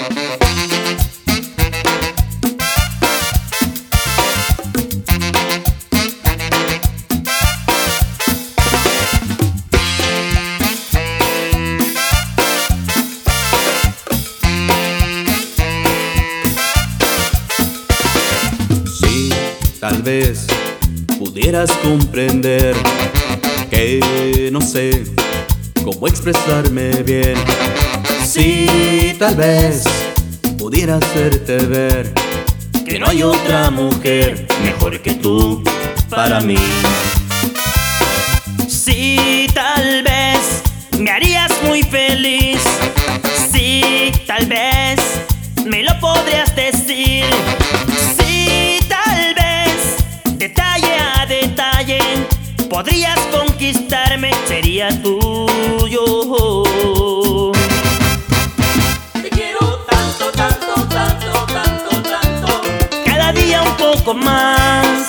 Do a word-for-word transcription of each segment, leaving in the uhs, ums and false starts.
Tal vez pudieras comprender que no sé cómo expresarme bien. Si tal vez pudiera hacerte ver que no hay otra mujer mejor que tú para mí. Si tal vez me harías muy feliz. Si tal vez me lo podrías decir. Si tal vez detalle a detalle podrías conquistarme, sería tuyo. Te quiero tanto, tanto, tanto, tanto, tanto. Cada día un poco más.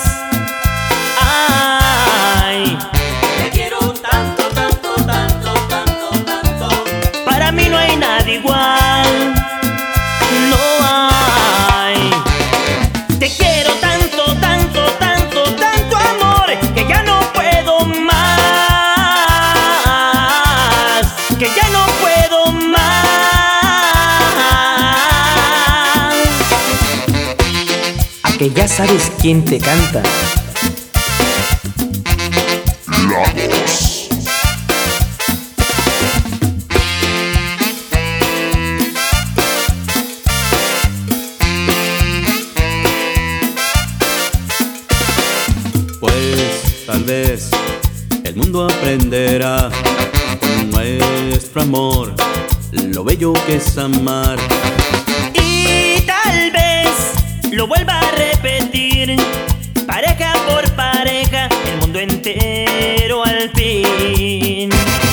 Ay, te quiero tanto, tanto, tanto, tanto, tanto. Para mí no hay nada igual. No hay. Te quiero tanto, tanto, tanto, tanto amor, que ya no puedo más, que ya no puedo más. A que ya sabes quién te canta. La voz. Pues tal vez el mundo aprenderá con nuestro amor lo bello que es amar. Y tal vez lo vuelva a repetir, pareja por pareja, el mundo entero al fin.